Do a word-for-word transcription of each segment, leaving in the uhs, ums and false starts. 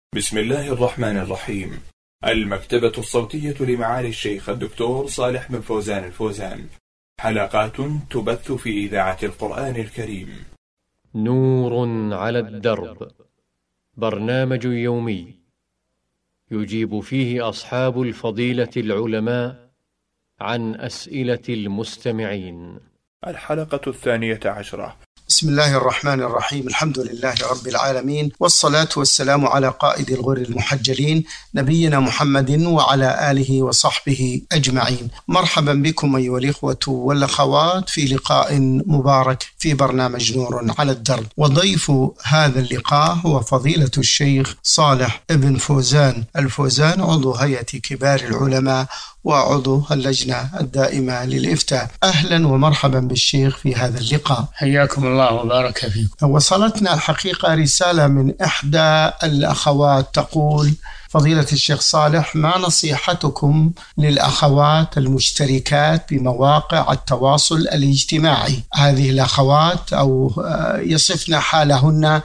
بسم الله الرحمن الرحيم. المكتبة الصوتية لمعالي الشيخ الدكتور صالح بن فوزان الفوزان، حلقات تبث في إذاعة القرآن الكريم. نور على الدرب، برنامج يومي يجيب فيه أصحاب الفضيلة العلماء عن أسئلة المستمعين. الحلقة الثانية عشرة. بسم الله الرحمن الرحيم. الحمد لله رب العالمين، والصلاة والسلام على قائد الغر المحجلين نبينا محمد وعلى آله وصحبه أجمعين. مرحبا بكم أيها الإخوة والأخوات في لقاء مبارك في برنامج نور على الدرب، وضيف هذا اللقاء هو فضيلة الشيخ صالح بن فوزان الفوزان، عضو هيئة كبار العلماء وعضو اللجنة الدائمة للإفتاء. أهلا ومرحبا بالشيخ في هذا اللقاء. حياكم الله وبارك فيكم. وصلتنا الحقيقة رسالة من إحدى الأخوات تقول: فضيلة الشيخ صالح، ما نصيحتكم للأخوات المشتركات بمواقع التواصل الاجتماعي؟ هذه الأخوات أو يصفن حالهن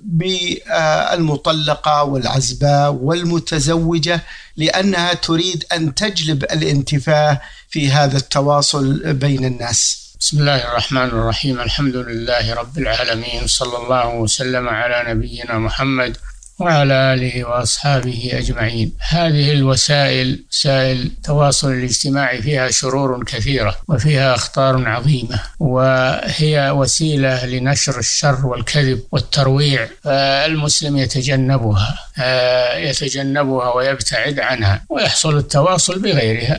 بالمطلقة والعزباء والمتزوجة، لأنها تريد أن تجلب الانتفاع في هذا التواصل بين الناس. بسم الله الرحمن الرحيم. الحمد لله رب العالمين، صلى الله وسلم على نبينا محمد وعلى آله وأصحابه أجمعين. هذه الوسائل، وسائل التواصل الاجتماعي، فيها شرور كثيرة وفيها أخطار عظيمة، وهي وسيلة لنشر الشر والكذب والترويع، فالمسلم يتجنبها يتجنبها ويبتعد عنها، ويحصل التواصل بغيرها،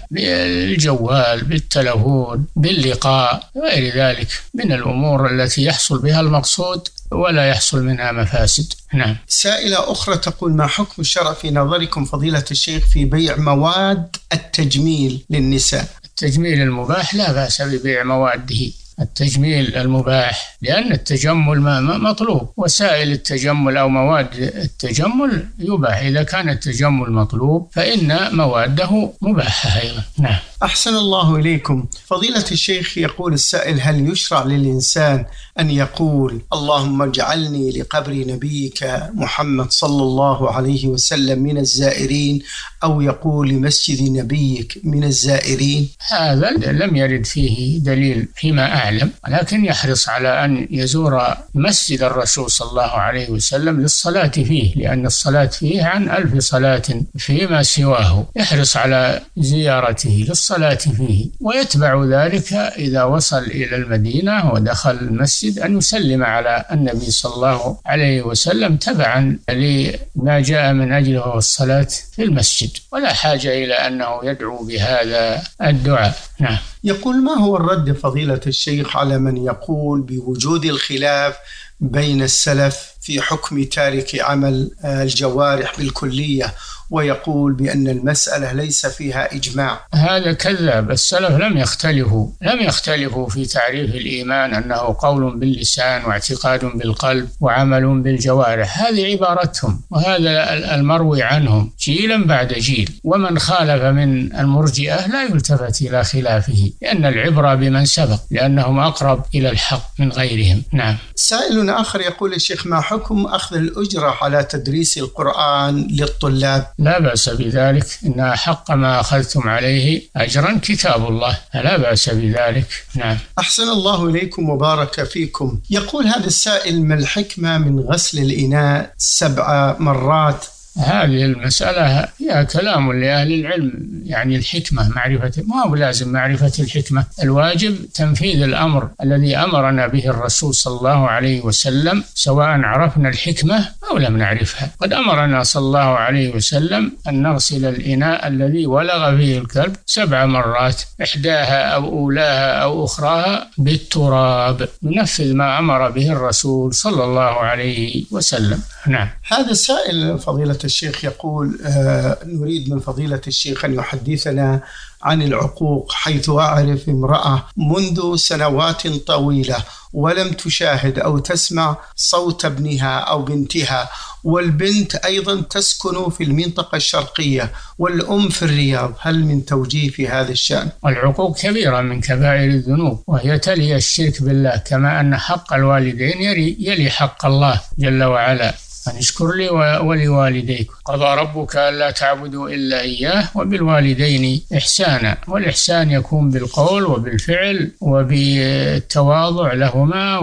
بالجوال، بالتلفون، باللقاء، غير ذلك من الأمور التي يحصل بها المقصود ولا يحصل منها مفاسد. نعم. سائلة أخرى تقول: ما حكم الشرع في نظركم فضيلة الشيخ في بيع مواد التجميل للنساء؟ التجميل المباح لا بأس ببيع مواده، التجميل المباح، لأن التجمل مطلوب. وسائل التجمل أو مواد التجمل يباح، إذا كان التجمل مطلوب فإن مواده مباحة أيضا. نعم. أحسن الله إليكم. فضيلة الشيخ، يقول السائل: هل يشرع للإنسان أن يقول اللهم اجعلني لقبر نبيك محمد صلى الله عليه وسلم من الزائرين، أو يقول لمسجد نبيك من الزائرين؟ هذا لم يرد فيه دليل فيما أعلم، ولكن يحرص على أن يزور مسجد الرسول صلى الله عليه وسلم للصلاة فيه، لأن الصلاة فيه عن ألف صلاة فيما سواه. يحرص على زيارته للصلاة فيه، ويتبع ذلك إذا وصل إلى المدينة ودخل المسجد أن يسلم على النبي صلى الله عليه وسلم تبعا لما جاء من أجله الصلاة في المسجد، ولا حاجة إلى أنه يدعو بهذا الدعاء. نعم. يقول: ما هو الرد فضيلة الشيخ على من يقول بوجود الخلاف بين السلف في حكم تارك عمل الجوارح بالكلية، ويقول بأن المسألة ليس فيها إجماع؟ هذا كذاب. السلف لم يختلفوا لم يختلفوا في تعريف الإيمان أنه قول باللسان واعتقاد بالقلب وعمل بالجوارح. هذه عبارتهم، وهذا المروي عنهم جيلا بعد جيل، ومن خالف من المرجئة لا يلتفت إلى خلافه، لأن العبرة بمن سبق، لأنهم أقرب إلى الحق من غيرهم. نعم. سائل آخر يقول: الشيخ، ما حكم أخذ الأجرة على تدريس القرآن للطلاب؟ لا بأس بذلك، إن أحق ما أخذتم عليه أجرا كتاب الله، لا بأس بذلك. نعم. أحسن الله إليكم وبارك فيكم. يقول هذا السائل: ما الحكمة من غسل الإناء سبع مرات؟ هذه المسألة فيها كلام لأهل العلم، يعني الحكمة معرفة، ما هو لازم معرفة الحكمة، الواجب تنفيذ الأمر الذي أمرنا به الرسول صلى الله عليه وسلم، سواء عرفنا الحكمة أو لم نعرفها. قد أمرنا صلى الله عليه وسلم أن نغسل الإناء الذي ولغ فيه الكلب سبع مرات، إحداها أو أولاها أو أخراها بالتراب، ننفذ ما أمر به الرسول صلى الله عليه وسلم. نعم. هذا السائل فضيلة الشيخ يقول: آه نريد من فضيلة الشيخ أن يحدثنا عن العقوق، حيث أعرف امرأة منذ سنوات طويلة ولم تشاهد أو تسمع صوت ابنها أو بنتها، والبنت أيضا تسكن في المنطقة الشرقية والأم في الرياض، هل من توجيه في هذا الشأن؟ والعقوق كبيرة من كبائر الذنوب، وهي تلي الشرك بالله، كما أن حق الوالدين يلي حق الله جل وعلا. أن اشكر لي ولوالديك. قضى ربك ألا تعبدوا إلا إياه وبالوالدين إحسانا. والإحسان يكون بالقول وبالفعل وبالتواضع لهما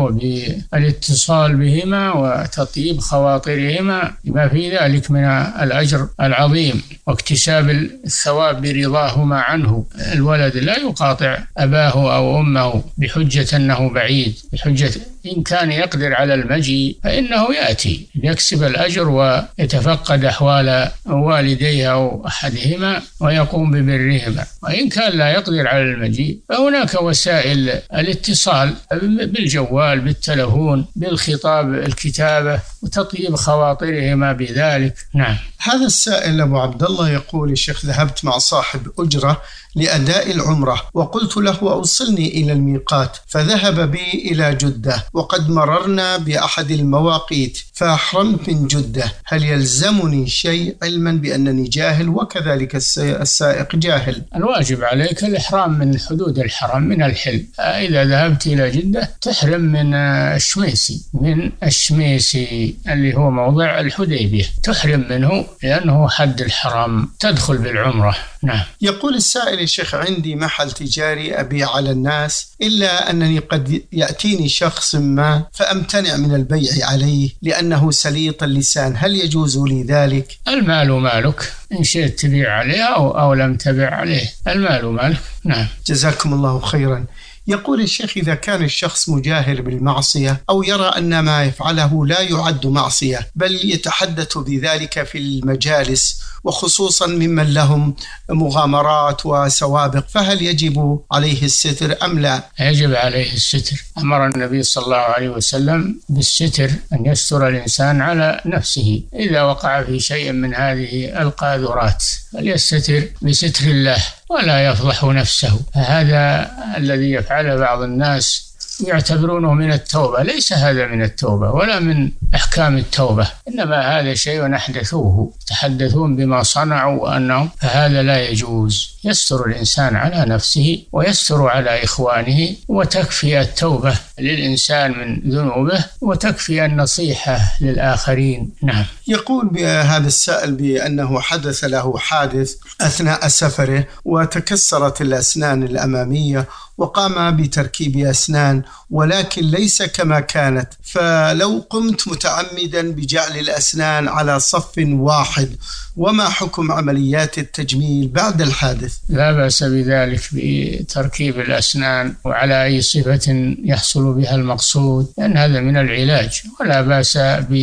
وبالاتصال بهما وتطيب خواطرهما بما في ذلك من الأجر العظيم واكتساب الثواب برضاهما عنه. الولد لا يقاطع أباه أو أمه بحجة أنه بعيد، بحجة إن كان يقدر على المجيء فإنه يأتي يكسب الأجر ويتفقد أحوال والديه أو أحدهما ويقوم ببرهما. وإن كان لا يقدر على المجيء فهناك وسائل الاتصال بالجوال، بالتلفون، بالخطاب، الكتابة، وتطيب خواطرهما بذلك. نعم. هذا السائل أبو عبد الله يقول: الشيخ، ذهبت مع صاحب أجرة لأداء العمرة وقلت له أوصلني إلى الميقات، فذهب بي إلى جدة وقد مررنا بأحد المواقيت فأحرمت من جدة، هل يلزمني شيء علما بأنني جاهل وكذلك السائق جاهل؟ الواجب عليك الإحرام من حدود الحرم من الحل. إذا ذهبت إلى جدة تحرم من الشميسي، من الشميسي اللي هو موضع الحديبية، تحرم منه لأنه حد الحرم، تدخل بالعمرة. نعم. يقول السائل: يا شيخ، عندي محل تجاري أبيع على الناس، إلا أنني قد يأتيني شخص ما فأمتنع من البيع عليه لأنه سليط اللسان، هل يجوز لي ذلك؟ المال مالك، إن شئت تبيع عليه أو, أو لم تبيع عليه، المال مالك. نعم. جزاكم الله خيرا. يقول الشيخ: إذا كان الشخص مجاهر بالمعصية أو يرى أن ما يفعله لا يعد معصية بل يتحدث بذلك في المجالس وخصوصا ممن لهم مغامرات وسوابق، فهل يجب عليه الستر أم لا؟ يجب عليه الستر. أمر النبي صلى الله عليه وسلم بالستر، أن يستر الإنسان على نفسه إذا وقع في شيء من هذه القاذورات، فليستتر بستر الله ولا يفضح نفسه. هذا الذي يفعله بعض الناس يعتبرونه من التوبة، ليس هذا من التوبة ولا من أحكام التوبة، إنما هذا شيء أحدثوه، تحدثون بما صنعوا وأنهم، فهذا لا يجوز. يستر الإنسان على نفسه ويستر على إخوانه، وتكفي التوبة للإنسان من ذنوبه وتكفي النصيحة للآخرين. نعم. يقول بهذا السائل بأنه حدث له حادث أثناء سفره وتكسرت الأسنان الأمامية وقام بتركيب أسنان ولكن ليس كما كانت، فلو قمت متعمدا بجعل الأسنان على صف واحد، وما حكم عمليات التجميل بعد الحادث؟ لا بأس بذلك بتركيب الأسنان وعلى أي صفة يحصل بها المقصود، لأن هذا من العلاج، ولا بأس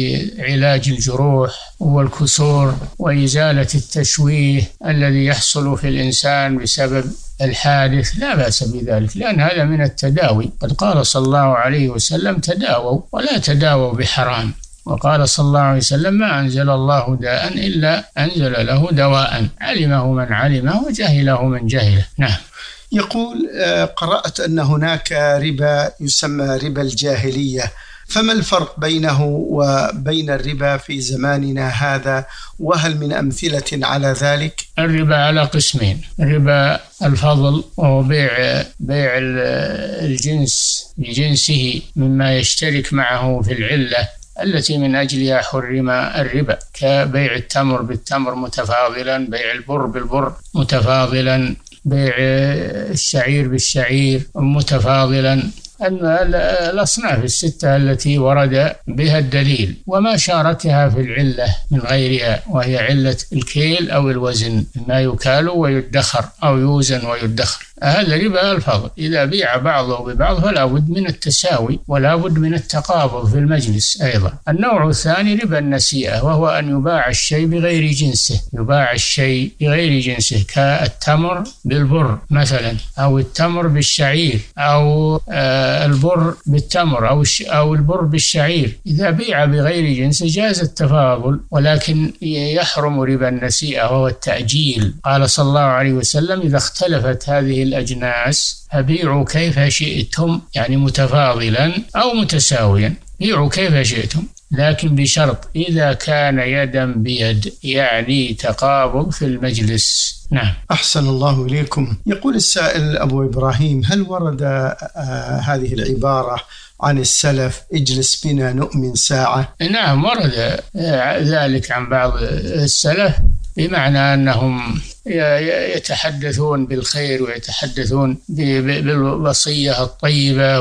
بعلاج الجروح والكسور وإزالة التشويه الذي يحصل في الإنسان بسبب الحادث، لا بأس بذلك، لأن هذا من التداوي. قد قال صلى الله عليه وسلم: تداووا ولا تداووا بحرام. وقال صلى الله عليه وسلم: ما أنزل الله داء إلا أنزل له دواء، علمه من علمه وجهله من جهله. نعم. يقول: قرأت أن هناك ربا يسمى ربا الجاهلية، فما الفرق بينه وبين الربا في زماننا هذا، وهل من أمثلة على ذلك؟ الربا على قسمين: ربا الفضل وهو بيع بيع الجنس بجنسه مما يشترك معه في العلة التي من أجلها حرم الربا، كبيع التمر بالتمر متفاضلا، بيع البر بالبر متفاضلا، بيع الشعير بالشعير متفاضلا، أن الأصناف الستة التي ورد بها الدليل، وما شاركها في العلة من غيرها، وهي علة الكيل أو الوزن، ما يكال ويدخر أو يوزن ويدخر، هذا ربا الفضل. إذا بيع بعضه ببعض فلا بد من التساوي ولا بد من التقابض في المجلس أيضا. النوع الثاني ربا النسيئة، وهو أن يباع الشيء بغير جنسه، يباع الشيء بغير جنسه كالتمر بالبر مثلا، أو التمر بالشعير، أو آه البر بالتمر، أو أو البر بالشعير. إذا بيع بغير جنسه جاز التفاضل، ولكن يحرم ربا النسيئة وهو التأجيل. قال صلى الله عليه وسلم: إذا اختلفت هذه الأجناس فبيعوا كيف شئتم، يعني متفاضلا أو متساويا، بيعوا كيف شئتم. لكن بشرط إذا كان يدا بيد، يعني تقابض في المجلس. نعم. أحسن الله إليكم. يقول السائل أبو إبراهيم: هل ورد آه هذه العبارة عن السلف اجلس بنا نؤمن ساعة؟ نعم، ورد ذلك عن بعض السلف، بمعنى أنهم يتحدثون بالخير ويتحدثون بالوصية الطيبة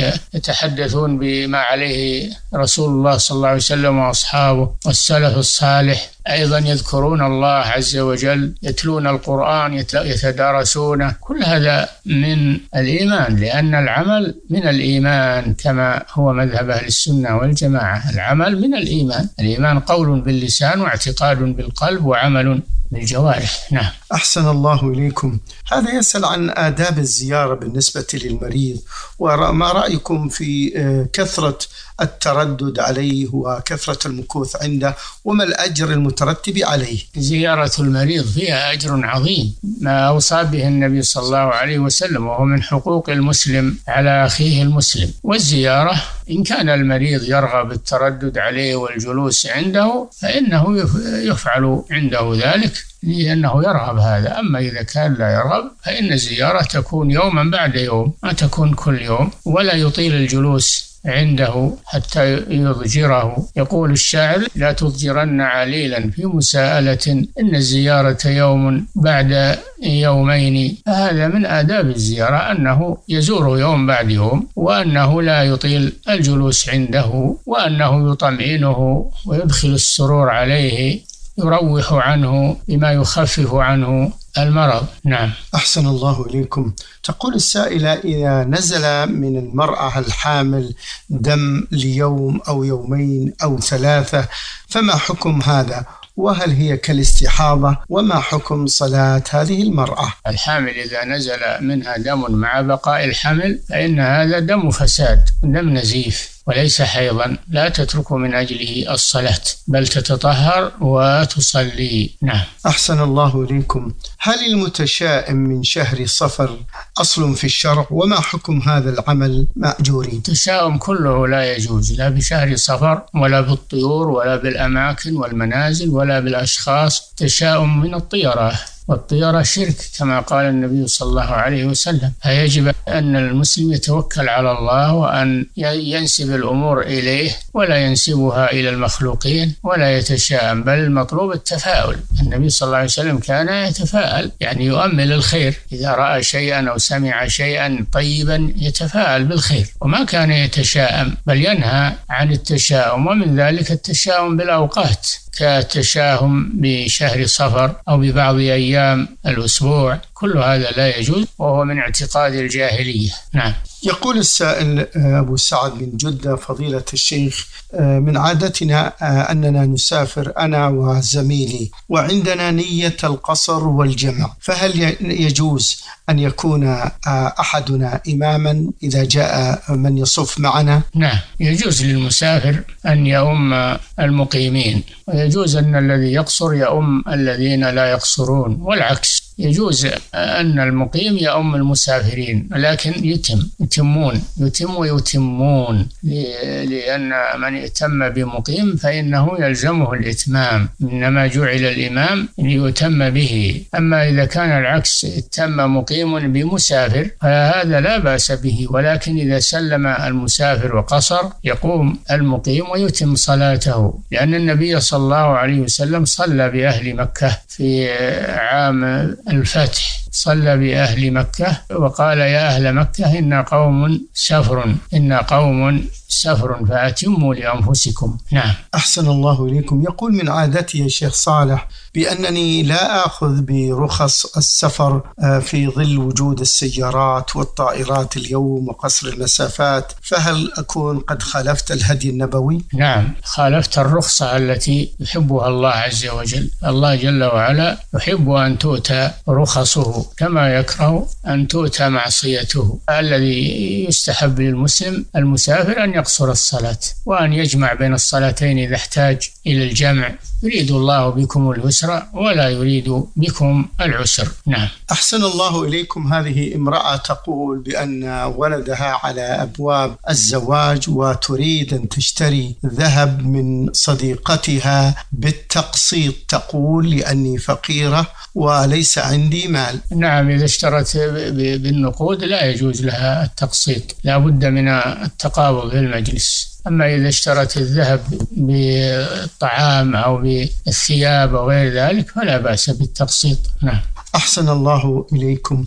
ويتحدثون بما عليه رسول الله صلى الله عليه وسلم وأصحابه والسلف الصالح. أيضا يذكرون الله عز وجل، يتلون القرآن، يتدارسونه. كل هذا من الإيمان، لأن العمل من الإيمان كما هو مذهب أهل السنة والجماعة. العمل من الإيمان، الإيمان قول باللسان واعتقاد بالقلب وعمل بالجوارح. نعم. أحسن الله إليكم. هذا يسأل عن آداب الزيارة بالنسبة للمريض، وما رأيكم في كثرة التردد عليه وكثرة المكوث عنده، وما الأجر المترتب عليه؟ زيارة المريض فيها أجر عظيم، ما أوصى به النبي صلى الله عليه وسلم، وهو من حقوق المسلم على أخيه المسلم. والزيارة إن كان المريض يرغب التردد عليه والجلوس عنده فإنه يفعل عنده ذلك لأنه يرغب هذا. أما إذا كان لا يرغب فإن الزيارة تكون يوما بعد يوم، ما تكون كل يوم، ولا يطيل الجلوس عنده حتى يضجره. يقول الشاعر: لا تضجرن عليلا في مساءلة، إن الزيارة يوم بعد يومين. هذا من آداب الزيارة، أنه يزوره يوم بعد يوم، وأنه لا يطيل الجلوس عنده، وأنه يطمئنه ويدخل السرور عليه، يروح عنه بما يخفف عنه المرض. نعم. أحسن الله إليكم. تقول السائلة: إذا نزل من المرأة الحامل دم ليوم أو يومين أو ثلاثة فما حكم هذا؟ وهل هي كالاستحاضة؟ وما حكم صلاة هذه المرأة؟ الحامل إذا نزل منها دم مع بقاء الحمل فإن هذا دم فساد، دم نزيف وليس حيضا، لا تترك من أجله الصلاة بل تتطهر وتصلي. نعم. أحسن الله إليكم. هل المتشائم من شهر صفر أصل في الشرع؟ وما حكم هذا العمل مأجورين؟ التشاؤم كله لا يجوز، لا بشهر صفر ولا بالطيور ولا بالأماكن والمنازل ولا بالأشخاص. تشاؤم من الطيرة، والطيرة شرك كما قال النبي صلى الله عليه وسلم. فيجب أن المسلم يتوكل على الله وأن ينسب الأمور إليه ولا ينسبها إلى المخلوقين ولا يتشاءم، بل المطلوب التفاؤل. النبي صلى الله عليه وسلم كان يتفاءل، يعني يؤمل الخير، إذا رأى شيئا أو سمع شيئا طيبا يتفاءل بالخير، وما كان يتشاءم بل ينهى عن التشاؤم. ومن ذلك التشاؤم بالأوقات، كالتشاؤم بشهر صفر أو ببعض أيام الأسبوع، كل هذا لا يجوز وهو من اعتقاد الجاهلية. نعم. يقول السائل أبو سعد من جدة: فضيلة الشيخ، من عادتنا أننا نسافر أنا وزميلي وعندنا نية القصر والجمع، فهل يجوز أن يكون أحدنا إماما إذا جاء من يصف معنا؟ نعم، يجوز للمسافر أن يؤم المقيمين، ويجوز أن الذي يقصر يؤم الذين لا يقصرون، والعكس. يجوز أن المقيم يؤم المسافرين، لكن يتم يتمون يتم ويتمون، لأن من ائتم بمقيم فإنه يلزمه الإتمام، إنما جعل الإمام ليتم به. أما إذا كان العكس، ائتم مقيم بمسافر، فهذا لا بأس به، ولكن إذا سلم المسافر وقصر يقوم المقيم ويتم صلاته، لأن النبي صلى الله عليه وسلم صلى بأهل مكة في عام الفتح، صلى بأهل مكة وقال: يا أهل مكة إن قوم سفر إن قوم سفر فأتموا لأنفسكم. نعم. أحسن الله إليكم. يقول: من عادتي يا شيخ صالح بأنني لا أخذ برخص السفر في ظل وجود السيارات والطائرات اليوم وقصر المسافات، فهل أكون قد خالفت الهدي النبوي؟ نعم، خالفت الرخصة التي يحبها الله عز وجل. الله جل وعلا يحب أن تؤتى رخصه، كما يكره أن تؤتى معصيته. الذي يستحب للمسلم المسافر أن يقصر الصلاة وأن يجمع بين الصلاتين إذا احتاج إلى الجمع. يريد الله بكم اليسر ولا يريد بكم العسر. نعم. أحسن الله إليكم. هذه امرأة تقول بأن ولدها على أبواب الزواج وتريد أن تشتري ذهب من صديقتها بالتقسيط. تقول لأني فقيرة وليس عندي مال. نعم، إذا اشترت بالنقود لا يجوز لها التقسيط، لا بد من التقابض في المجلس. أما إذا اشترت الذهب بالطعام أو بالثياب أو غير ذلك فلا بأس بالتقسيط. نعم. أحسن الله إليكم.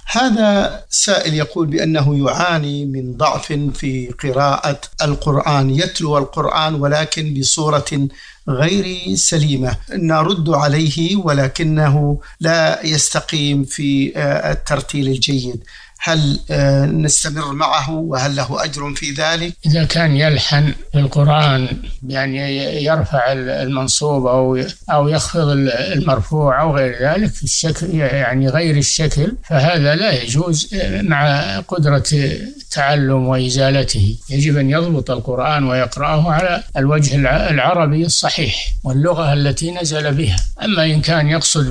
هذا سائل يقول بأنه يعاني من ضعف في قراءة القرآن، يتلو القرآن ولكن بصورة غير سليمة، نرد عليه ولكنه لا يستقيم في الترتيل الجيد. هل نستمر معه وهل له أجر في ذلك؟ إذا كان يلحن في القرآن يعني يرفع المنصوب أو أو يخفض المرفوع أو غير ذلك في الشكل يعني غير الشكل فهذا لا يجوز مع قدرة تعلم وإزالته. يجب أن يضبط القرآن ويقرأه على الوجه العربي الصحيح واللغة التي نزل بها. أما إن كان يقصد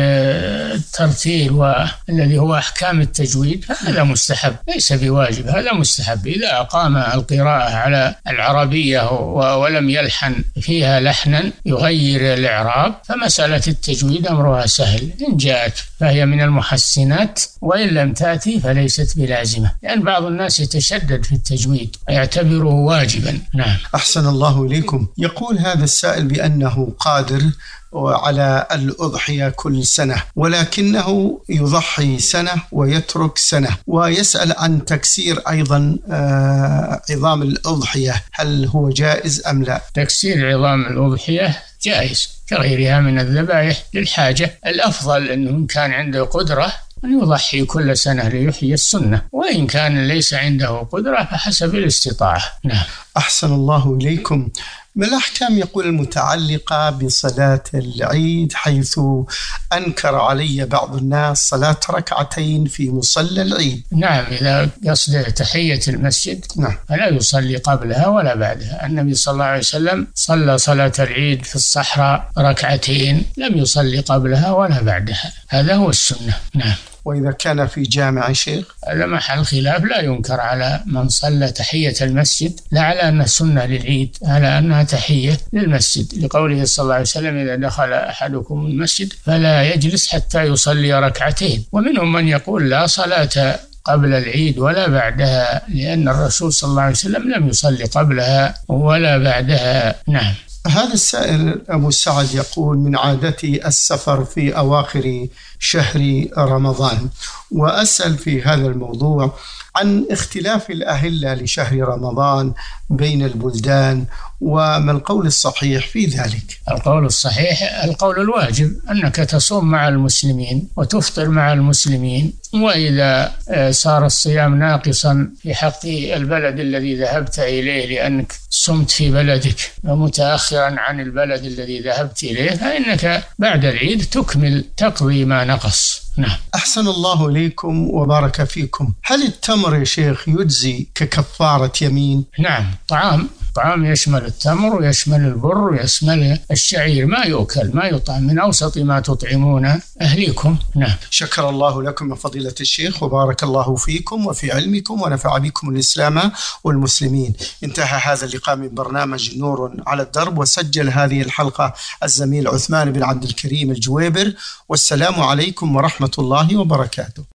بالترتيل والذي هو أحكام التجويد هذا مستحب ليس بواجب، هذا مستحب. إذا أقام القراءة على العربية ولم يلحن فيها لحنا يغير الإعراب فمسألة التجويد أمرها سهل، إن جاءت فهي من المحسنات وإن لم تأتي فليست بلازمة، لأن بعض الناس يتشدد في التجويد ويعتبره واجبا. نعم. أحسن الله إليكم. يقول هذا السائل بأنه قادر على الأضحية كل سنة ولكنه يضحي سنة ويترك سنة، ويسأل عن تكسير أيضا عظام الأضحية، هل هو جائز أم لا؟ تكسير عظام الأضحية جائز كغيرها من الذبائح للحاجة. الأفضل أنه إن كان عنده قدرة أن يضحي كل سنة ليحيي السنة، وإن كان ليس عنده قدرة فحسب الاستطاعة. نعم. أحسن الله إليكم. ما الأحكام يقول المتعلقة بصلاة العيد، حيث أنكر علي بعض الناس صلاة ركعتين في مصلى العيد؟ نعم، إذا قصد تحية المسجد نعم فلا يصلي قبلها ولا بعدها. النبي صلى الله عليه وسلم صلى صلاة العيد في الصحراء ركعتين لم يصلي قبلها ولا بعدها، هذا هو السنة. نعم. وإذا كان في جامع شيخ؟ هذا محل خلاف، لا ينكر على من صلى تحية المسجد، لا على أنها سنة للعيد، على أنها تحية للمسجد، لقوله صلى الله عليه وسلم إذا دخل أحدكم المسجد فلا يجلس حتى يصلي ركعتين. ومنهم من يقول لا صلاة قبل العيد ولا بعدها، لأن الرسول صلى الله عليه وسلم لم يصلي قبلها ولا بعدها. نعم. هذا السائل أبو سعد يقول من عادتي السفر في أواخر شهر رمضان، وأسأل في هذا الموضوع عن اختلاف الأهلة لشهر رمضان بين البلدان، وما القول الصحيح في ذلك؟ القول الصحيح القول الواجب أنك تصوم مع المسلمين وتفطر مع المسلمين، وإذا صار الصيام ناقصا في حق البلد الذي ذهبت إليه لأنك صمت في بلدك ومتأخرا عن البلد الذي ذهبت إليه فإنك بعد العيد تكمل تقضي ما نقص. نعم. أحسن الله إليكم وبارك فيكم. هل التمر يا شيخ يجزي ككفارة يمين؟ نعم، طعام طعام يشمل التمر ويشمل البر ويشمل الشعير، ما يؤكل ما يطعم، من أوسط ما تطعمون أهليكم. نعم. شكر الله لكم يا فضيلة الشيخ وبارك الله فيكم وفي علمكم ونفع بكم الإسلام والمسلمين. انتهى هذا اللقاء من برنامج نور على الدرب، وسجل هذه الحلقة الزميل عثمان بن عبد الكريم الجويبر، والسلام عليكم ورحمة الله وبركاته.